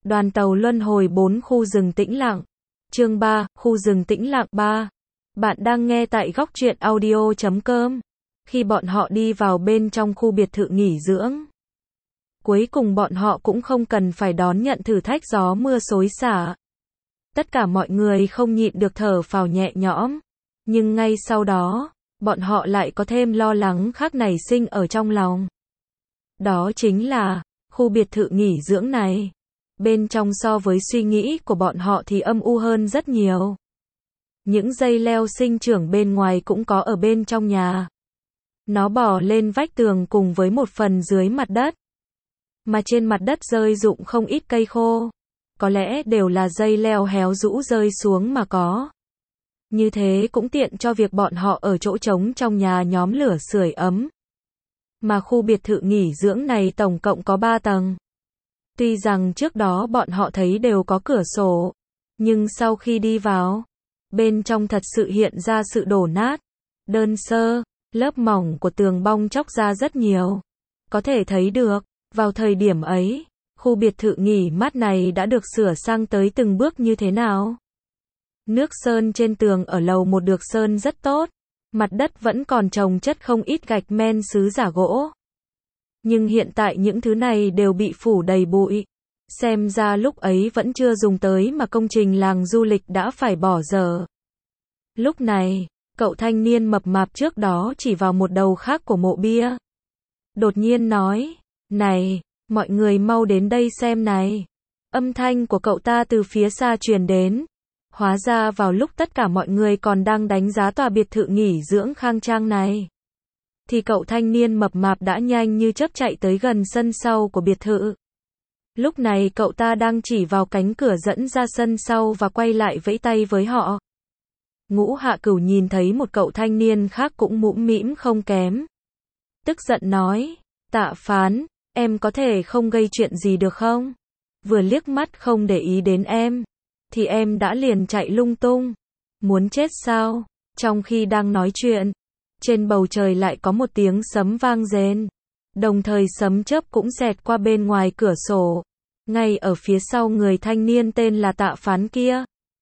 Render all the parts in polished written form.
Đoàn tàu luân hồi 4 khu rừng tĩnh lặng. Chương 3, khu rừng tĩnh lặng 3. Bạn đang nghe tại góc truyện audio.com. Khi bọn họ đi vào bên trong khu biệt thự nghỉ dưỡng, cuối cùng bọn họ cũng không cần phải đón nhận thử thách gió mưa xối xả. Tất cả mọi người không nhịn được thở phào nhẹ nhõm. Nhưng ngay sau đó, bọn họ lại có thêm lo lắng khác nảy sinh ở trong lòng. Đó chính là, khu biệt thự nghỉ dưỡng này, bên trong so với suy nghĩ của bọn họ thì âm u hơn rất nhiều. Những dây leo sinh trưởng bên ngoài cũng có ở bên trong nhà. Nó bò lên vách tường cùng với một phần dưới mặt đất. Mà trên mặt đất rơi rụng không ít cây khô. Có lẽ đều là dây leo héo rũ rơi xuống mà có. Như thế cũng tiện cho việc bọn họ ở chỗ trống trong nhà nhóm lửa sưởi ấm. Mà khu biệt thự nghỉ dưỡng này tổng cộng có 3 tầng. Tuy rằng trước đó bọn họ thấy đều có cửa sổ, nhưng sau khi đi vào, bên trong thật sự hiện ra sự đổ nát, đơn sơ, lớp mỏng của tường bong tróc ra rất nhiều. Có thể thấy được, vào thời điểm ấy, khu biệt thự nghỉ mát này đã được sửa sang tới từng bước như thế nào. Nước sơn trên tường ở lầu 1 được sơn rất tốt, mặt đất vẫn còn chồng chất không ít gạch men sứ giả gỗ. Nhưng hiện tại những thứ này đều bị phủ đầy bụi. Xem ra lúc ấy vẫn chưa dùng tới mà công trình làng du lịch đã phải bỏ dở. Lúc này, cậu thanh niên mập mạp trước đó chỉ vào một đầu khác của mộ bia. Đột nhiên nói, này, mọi người mau đến đây xem này. Âm thanh của cậu ta từ phía xa truyền đến. Hóa ra vào lúc tất cả mọi người còn đang đánh giá tòa biệt thự nghỉ dưỡng khang trang này, thì cậu thanh niên mập mạp đã nhanh như chớp chạy tới gần sân sau của biệt thự. Lúc này cậu ta đang chỉ vào cánh cửa dẫn ra sân sau và quay lại vẫy tay với họ. Ngũ Hạ Cửu nhìn thấy một cậu thanh niên khác cũng mũm mĩm không kém. Tức giận nói, Tạ Phán, em có thể không gây chuyện gì được không? Vừa liếc mắt không để ý đến em, thì em đã liền chạy lung tung. Muốn chết sao? Trong khi đang nói chuyện, trên bầu trời lại có một tiếng sấm vang rền. Đồng thời sấm chớp cũng xẹt qua bên ngoài cửa sổ. Ngay ở phía sau người thanh niên tên là Tạ Phán kia.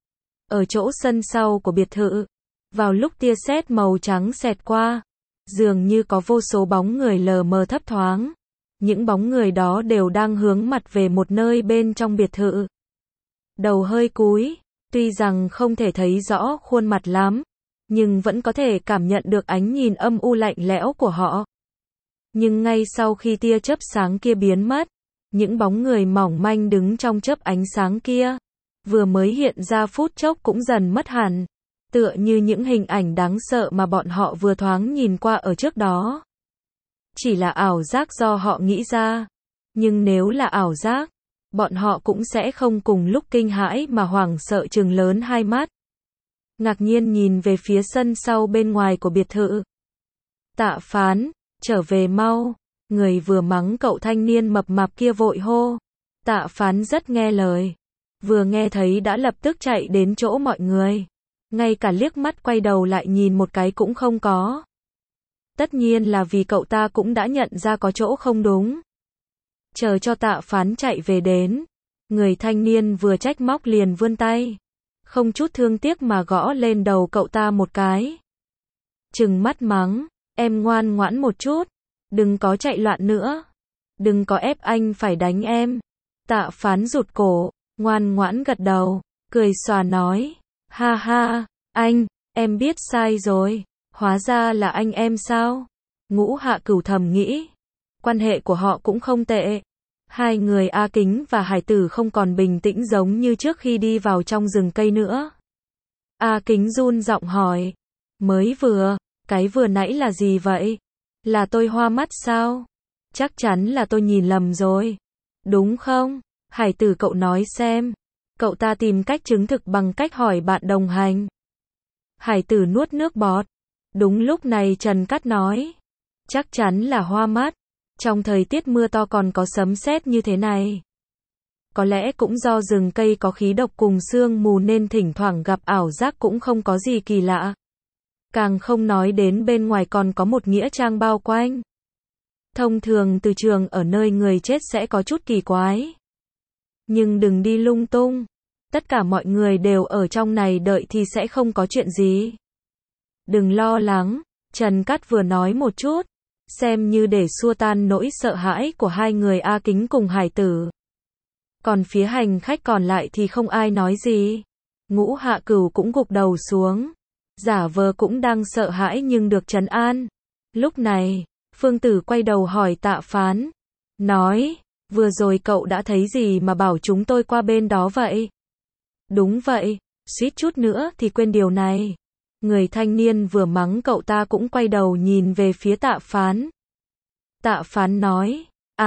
Ở chỗ sân sau của biệt thự, vào lúc tia sét màu trắng xẹt qua, dường như có vô số bóng người lờ mờ thấp thoáng. Những bóng người đó đều đang hướng mặt về một nơi bên trong biệt thự. Đầu hơi cúi, tuy rằng không thể thấy rõ khuôn mặt lắm, nhưng vẫn có thể cảm nhận được ánh nhìn âm u lạnh lẽo của họ. Nhưng ngay sau khi tia chớp sáng kia biến mất, những bóng người mỏng manh đứng trong chớp ánh sáng kia, vừa mới hiện ra phút chốc cũng dần mất hẳn, tựa như những hình ảnh đáng sợ mà bọn họ vừa thoáng nhìn qua ở trước đó. Chỉ là ảo giác do họ nghĩ ra, nhưng nếu là ảo giác, bọn họ cũng sẽ không cùng lúc kinh hãi mà hoảng sợ trừng lớn hai mắt. Ngạc nhiên nhìn về phía sân sau bên ngoài của biệt thự. Tạ Phán, trở về mau. Người vừa mắng cậu thanh niên mập mạp kia vội hô. Tạ Phán rất nghe lời. Vừa nghe thấy đã lập tức chạy đến chỗ mọi người. Ngay cả liếc mắt quay đầu lại nhìn một cái cũng không có. Tất nhiên là vì cậu ta cũng đã nhận ra có chỗ không đúng. Chờ cho Tạ Phán chạy về đến, người thanh niên vừa trách móc liền vươn tay, không chút thương tiếc mà gõ lên đầu cậu ta một cái. Trừng mắt mắng, em ngoan ngoãn một chút, đừng có chạy loạn nữa, đừng có ép anh phải đánh em. Tạ Phán rụt cổ, ngoan ngoãn gật đầu, cười xòa nói, ha ha, anh, em biết sai rồi, hóa ra là anh em sao? Ngũ Hạ Cửu thầm nghĩ. Quan hệ của họ cũng không tệ. Hai người A Kính và Hải Tử không còn bình tĩnh giống như trước khi đi vào trong rừng cây nữa. A Kính run giọng hỏi. Mới vừa, cái vừa nãy là gì vậy? Là tôi hoa mắt sao? Chắc chắn là tôi nhìn lầm rồi. Đúng không? Hải Tử cậu nói xem. Cậu ta tìm cách chứng thực bằng cách hỏi bạn đồng hành. Hải Tử nuốt nước bọt. Đúng lúc này Trần Cát nói. Chắc chắn là hoa mắt. Trong thời tiết mưa to còn có sấm sét như thế này. Có lẽ cũng do rừng cây có khí độc cùng sương mù nên thỉnh thoảng gặp ảo giác cũng không có gì kỳ lạ. Càng không nói đến bên ngoài còn có một nghĩa trang bao quanh. Thông thường từ trường ở nơi người chết sẽ có chút kỳ quái. Nhưng đừng đi lung tung. Tất cả mọi người đều ở trong này đợi thì sẽ không có chuyện gì. Đừng lo lắng, Trần Cát vừa nói một chút, xem như để xua tan nỗi sợ hãi của hai người A Kính cùng Hải Tử. Còn phía hành khách còn lại thì không ai nói gì. Ngũ Hạ Cửu cũng gục đầu xuống, giả vờ cũng đang sợ hãi nhưng được trấn an. Lúc này, Phương Tử quay đầu hỏi Tạ Phán, nói, vừa rồi cậu đã thấy gì mà bảo chúng tôi qua bên đó vậy? Đúng vậy, suýt chút nữa thì quên điều này. Người thanh niên vừa mắng cậu ta cũng quay đầu nhìn về phía Tạ Phán. Tạ Phán nói,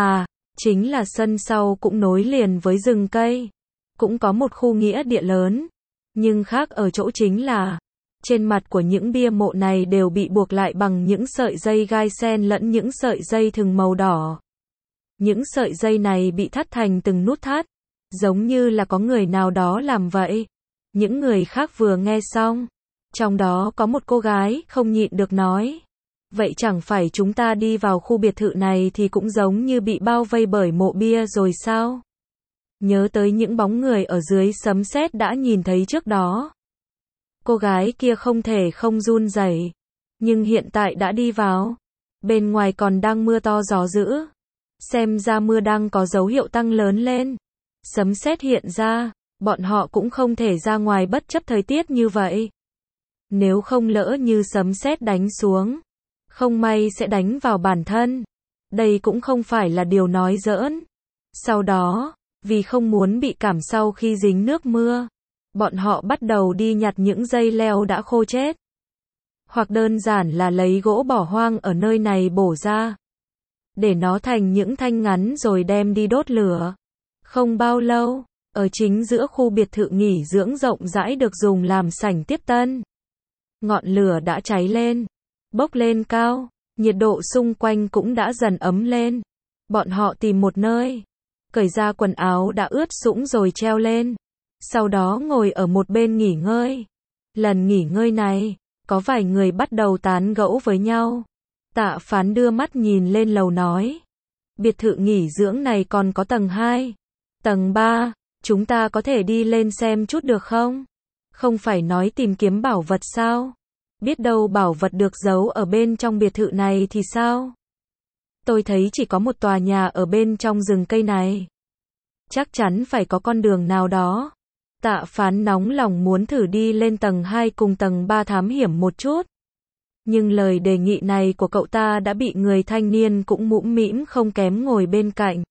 chính là sân sau cũng nối liền với rừng cây. Cũng có một khu nghĩa địa lớn. Nhưng khác ở chỗ chính là, trên mặt của những bia mộ này đều bị buộc lại bằng những sợi dây gai xen lẫn những sợi dây thừng màu đỏ. Những sợi dây này bị thắt thành từng nút thắt, giống như là có người nào đó làm vậy. Những người khác vừa nghe xong, trong đó có một cô gái không nhịn được nói, vậy chẳng phải chúng ta đi vào khu biệt thự này thì cũng giống như bị bao vây bởi mộ bia rồi sao? Nhớ tới những bóng người ở dưới sấm sét đã nhìn thấy trước đó. Cô gái kia không thể không run rẩy, nhưng hiện tại đã đi vào. Bên ngoài còn đang mưa to gió dữ. Xem ra mưa đang có dấu hiệu tăng lớn lên. Sấm sét hiện ra, bọn họ cũng không thể ra ngoài bất chấp thời tiết như vậy. Nếu không lỡ như sấm sét đánh xuống, không may sẽ đánh vào bản thân. Đây cũng không phải là điều nói giỡn. Sau đó, vì không muốn bị cảm sau khi dính nước mưa, bọn họ bắt đầu đi nhặt những dây leo đã khô chết. Hoặc đơn giản là lấy gỗ bỏ hoang ở nơi này bổ ra, để nó thành những thanh ngắn rồi đem đi đốt lửa. Không bao lâu, ở chính giữa khu biệt thự nghỉ dưỡng rộng rãi được dùng làm sảnh tiếp tân, ngọn lửa đã cháy lên, bốc lên cao, nhiệt độ xung quanh cũng đã dần ấm lên. Bọn họ tìm một nơi, cởi ra quần áo đã ướt sũng rồi treo lên, sau đó ngồi ở một bên nghỉ ngơi. Lần nghỉ ngơi này, có vài người bắt đầu tán gẫu với nhau. Tạ Phán đưa mắt nhìn lên lầu nói, biệt thự nghỉ dưỡng này còn có tầng 2, tầng 3, chúng ta có thể đi lên xem chút được không? Không phải nói tìm kiếm bảo vật sao? Biết đâu bảo vật được giấu ở bên trong biệt thự này thì sao? Tôi thấy chỉ có một tòa nhà ở bên trong rừng cây này. Chắc chắn phải có con đường nào đó. Tạ Phán nóng lòng muốn thử đi lên tầng 2 cùng tầng 3 thám hiểm một chút. Nhưng lời đề nghị này của cậu ta đã bị người thanh niên cũng mũm mĩm không kém ngồi bên cạnh.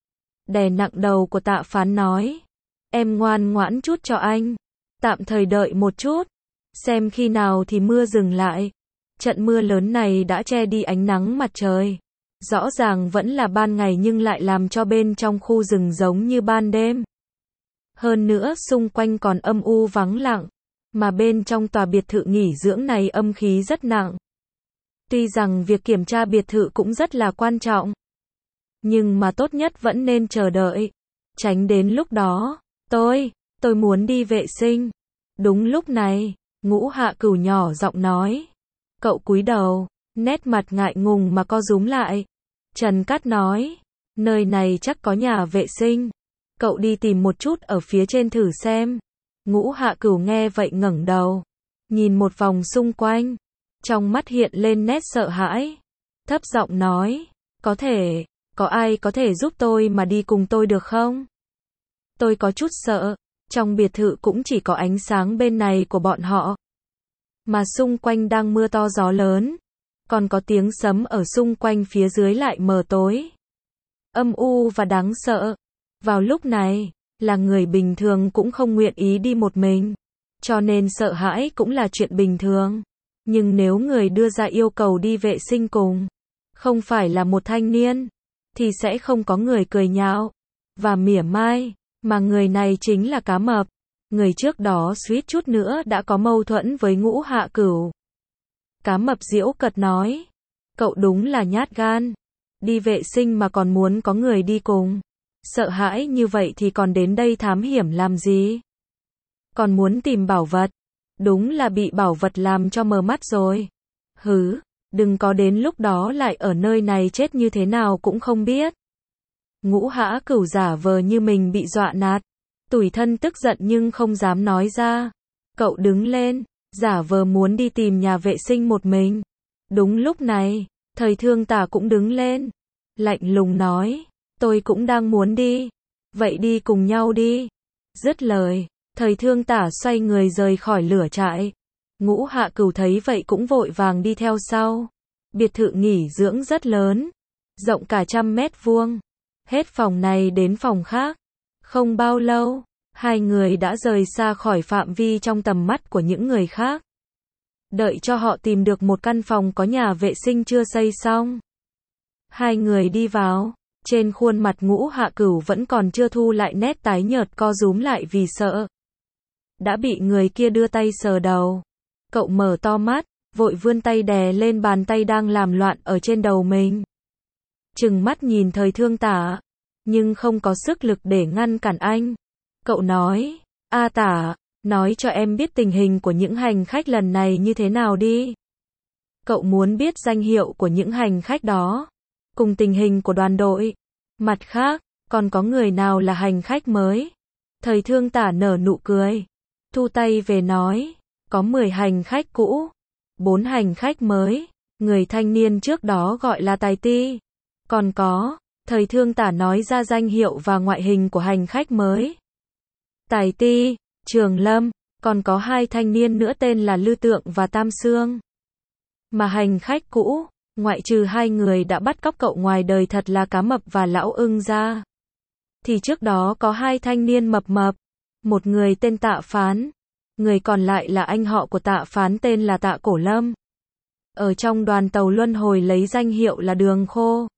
Đè nặng đầu của Tạ Phán nói, em ngoan ngoãn chút cho anh. Tạm thời đợi một chút, xem khi nào thì mưa dừng lại. Trận mưa lớn này đã che đi ánh nắng mặt trời. Rõ ràng vẫn là ban ngày nhưng lại làm cho bên trong khu rừng giống như ban đêm. Hơn nữa xung quanh còn âm u vắng lặng, mà bên trong tòa biệt thự nghỉ dưỡng này âm khí rất nặng. Tuy rằng việc kiểm tra biệt thự cũng rất là quan trọng, nhưng mà tốt nhất vẫn nên chờ đợi, tránh đến lúc đó. Tôi muốn đi vệ sinh. Đúng lúc này, Ngũ Hạ Cửu nhỏ giọng nói. Cậu cúi đầu, nét mặt ngại ngùng mà co rúm lại. Trần Cát nói, nơi này chắc có nhà vệ sinh. Cậu đi tìm một chút ở phía trên thử xem. Ngũ Hạ Cửu nghe vậy ngẩng đầu, nhìn một vòng xung quanh, trong mắt hiện lên nét sợ hãi, thấp giọng nói, có ai có thể giúp tôi mà đi cùng tôi được không? Tôi có chút sợ, trong biệt thự cũng chỉ có ánh sáng bên này của bọn họ, mà xung quanh đang mưa to gió lớn, còn có tiếng sấm ở xung quanh phía dưới lại mờ tối, âm u và đáng sợ. Vào lúc này, là người bình thường cũng không nguyện ý đi một mình, cho nên sợ hãi cũng là chuyện bình thường. Nhưng nếu người đưa ra yêu cầu đi vệ sinh cùng, không phải là một thanh niên, thì sẽ không có người cười nhạo và mỉa mai, mà người này chính là Cá Mập. Người trước đó suýt chút nữa đã có mâu thuẫn với Ngũ Hạ Cửu. Cá Mập giễu cợt nói, cậu đúng là nhát gan, đi vệ sinh mà còn muốn có người đi cùng. Sợ hãi như vậy thì còn đến đây thám hiểm làm gì? Còn muốn tìm bảo vật, đúng là bị bảo vật làm cho mờ mắt rồi. Hứ, đừng có đến lúc đó lại ở nơi này chết như thế nào cũng không biết. Ngũ Hã Cửu giả vờ như mình bị dọa nạt, tủi thân tức giận nhưng không dám nói ra. Cậu đứng lên, giả vờ muốn đi tìm nhà vệ sinh một mình. Đúng lúc này, Thời Thương Tả cũng đứng lên, lạnh lùng nói, tôi cũng đang muốn đi, vậy đi cùng nhau đi. Dứt lời, Thời Thương Tả xoay người rời khỏi lửa trại. Ngũ Hạ Cửu thấy vậy cũng vội vàng đi theo sau. Biệt thự nghỉ dưỡng rất lớn, rộng cả 100 mét vuông, hết phòng này đến phòng khác. Không bao lâu, hai người đã rời xa khỏi phạm vi trong tầm mắt của những người khác. Đợi cho họ tìm được một căn phòng có nhà vệ sinh chưa xây xong. Hai người đi vào, trên khuôn mặt Ngũ Hạ Cửu vẫn còn chưa thu lại nét tái nhợt co rúm lại vì sợ. Đã bị người kia đưa tay sờ đầu. Cậu mở to mắt, vội vươn tay đè lên bàn tay đang làm loạn ở trên đầu mình. Trừng mắt nhìn Thời Thương Tả, nhưng không có sức lực để ngăn cản anh. Cậu nói, A Tả, nói cho em biết tình hình của những hành khách lần này như thế nào đi. Cậu muốn biết danh hiệu của những hành khách đó, cùng tình hình của đoàn đội. Mặt khác, còn có người nào là hành khách mới? Thời Thương Tả nở nụ cười, thu tay về nói, có 10 hành khách cũ, 4 hành khách mới, người thanh niên trước đó gọi là Tài Ti. Còn có, Thời Thương Tả nói ra danh hiệu và ngoại hình của hành khách mới. Tài Ti, Trường Lâm, còn có 2 thanh niên nữa tên là Lư Tượng và Tam Sương. Mà hành khách cũ, ngoại trừ 2 người đã bắt cóc cậu ngoài đời thật là Cá Mập và Lão Ưng ra, thì trước đó có 2 thanh niên mập mập, một người tên Tạ Phán, người còn lại là anh họ của Tạ Phán tên là Tạ Cổ Lâm. Ở trong đoàn tàu luân hồi lấy danh hiệu là Đường Khô.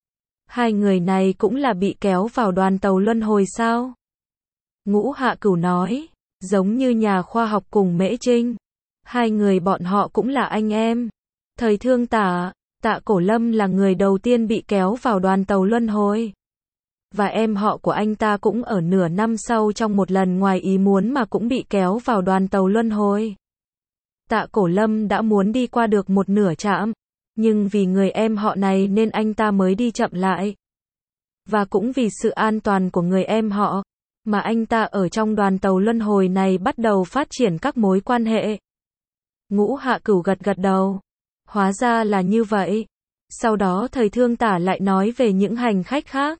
2 người này cũng là bị kéo vào đoàn tàu luân hồi sao? Ngũ Hạ Cửu nói, giống như nhà khoa học cùng Mễ Trinh. 2 người bọn họ cũng là anh em. Thời Thương Tả, Tạ Cổ Lâm là người đầu tiên bị kéo vào đoàn tàu luân hồi. Và em họ của anh ta cũng ở nửa năm sau trong một lần ngoài ý muốn mà cũng bị kéo vào đoàn tàu luân hồi. Tạ Cổ Lâm đã muốn đi qua được một nửa trạm, nhưng vì người em họ này nên anh ta mới đi chậm lại. Và cũng vì sự an toàn của người em họ, mà anh ta ở trong đoàn tàu luân hồi này bắt đầu phát triển các mối quan hệ. Ngũ Hạ Cửu gật gật đầu. Hóa ra là như vậy. Sau đó Thời Thương Tả lại nói về những hành khách khác.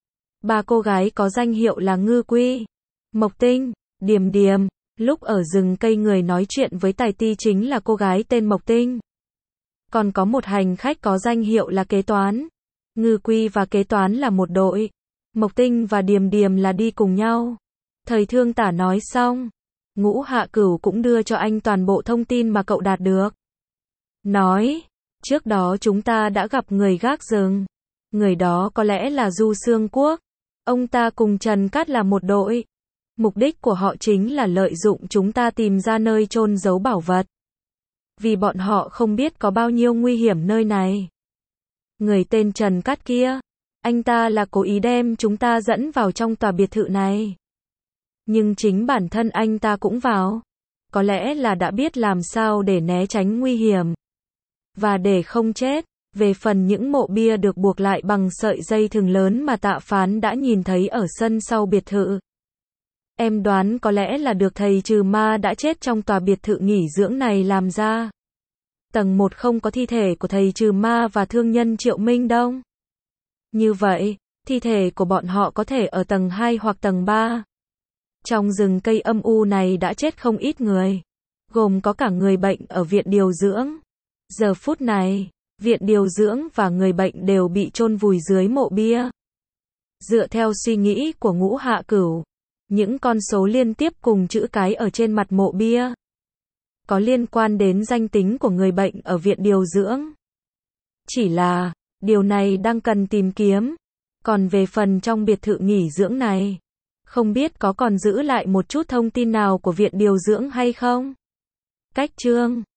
3 cô gái có danh hiệu là Ngư Quy, Mộc Tinh, Điềm Điềm. Lúc ở rừng cây người nói chuyện với Tài Ti chính là cô gái tên Mộc Tinh. Còn có một hành khách có danh hiệu là Kế Toán. Ngư Quy và Kế Toán là một đội. Mộc Tinh và Điềm Điềm là đi cùng nhau. Thời Thương Tả nói xong, Ngũ Hạ Cửu cũng đưa cho anh toàn bộ thông tin mà cậu đạt được. Nói, trước đó chúng ta đã gặp người gác rừng. Người đó có lẽ là Du Xương Quốc. Ông ta cùng Trần Cát là một đội. Mục đích của họ chính là lợi dụng chúng ta tìm ra nơi chôn giấu bảo vật. Vì bọn họ không biết có bao nhiêu nguy hiểm nơi này. Người tên Trần Cát kia, anh ta là cố ý đem chúng ta dẫn vào trong tòa biệt thự này. Nhưng chính bản thân anh ta cũng vào. Có lẽ là đã biết làm sao để né tránh nguy hiểm. Và để không chết. Về phần những mộ bia được buộc lại bằng sợi dây thừng lớn mà Tạ Phán đã nhìn thấy ở sân sau biệt thự. Em đoán có lẽ là được thầy trừ ma đã chết trong tòa biệt thự nghỉ dưỡng này làm ra. Tầng 1 không có thi thể của thầy trừ ma và thương nhân Triệu Minh Đông. Như vậy, thi thể của bọn họ có thể ở tầng 2 hoặc tầng 3. Trong rừng cây âm u này đã chết không ít người, gồm có cả người bệnh ở viện điều dưỡng. Giờ phút này, viện điều dưỡng và người bệnh đều bị chôn vùi dưới mộ bia. Dựa theo suy nghĩ của Ngũ Hạ Cửu, những con số liên tiếp cùng chữ cái ở trên mặt mộ bia có liên quan đến danh tính của người bệnh ở viện điều dưỡng. Chỉ là, điều này đang cần tìm kiếm. Còn về phần trong biệt thự nghỉ dưỡng này, không biết có còn giữ lại một chút thông tin nào của viện điều dưỡng hay không? Cách chương